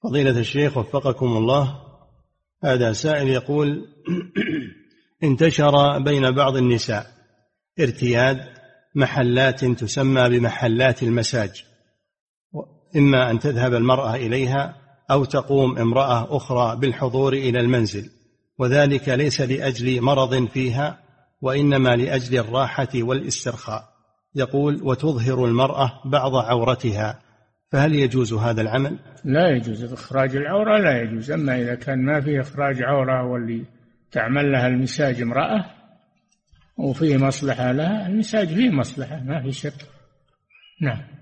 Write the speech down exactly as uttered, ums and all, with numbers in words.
فضيلة الشيخ وفقكم الله، هذا سائل يقول: انتشر بين بعض النساء ارتياد محلات تسمى بمحلات المساج، إما أن تذهب المرأة إليها أو تقوم امرأة أخرى بالحضور إلى المنزل، وذلك ليس لأجل مرض فيها وإنما لأجل الراحة والاسترخاء. يقول: وتظهر المرأة بعض عورتها، فهل يجوز هذا العمل؟ لا يجوز إخراج العورة، لا يجوز. أما إذا كان ما فيه إخراج عورة واللي تعمل لها المساج امرأة وفيه مصلحة لها، المساج فيه مصلحة ما في شك. نعم.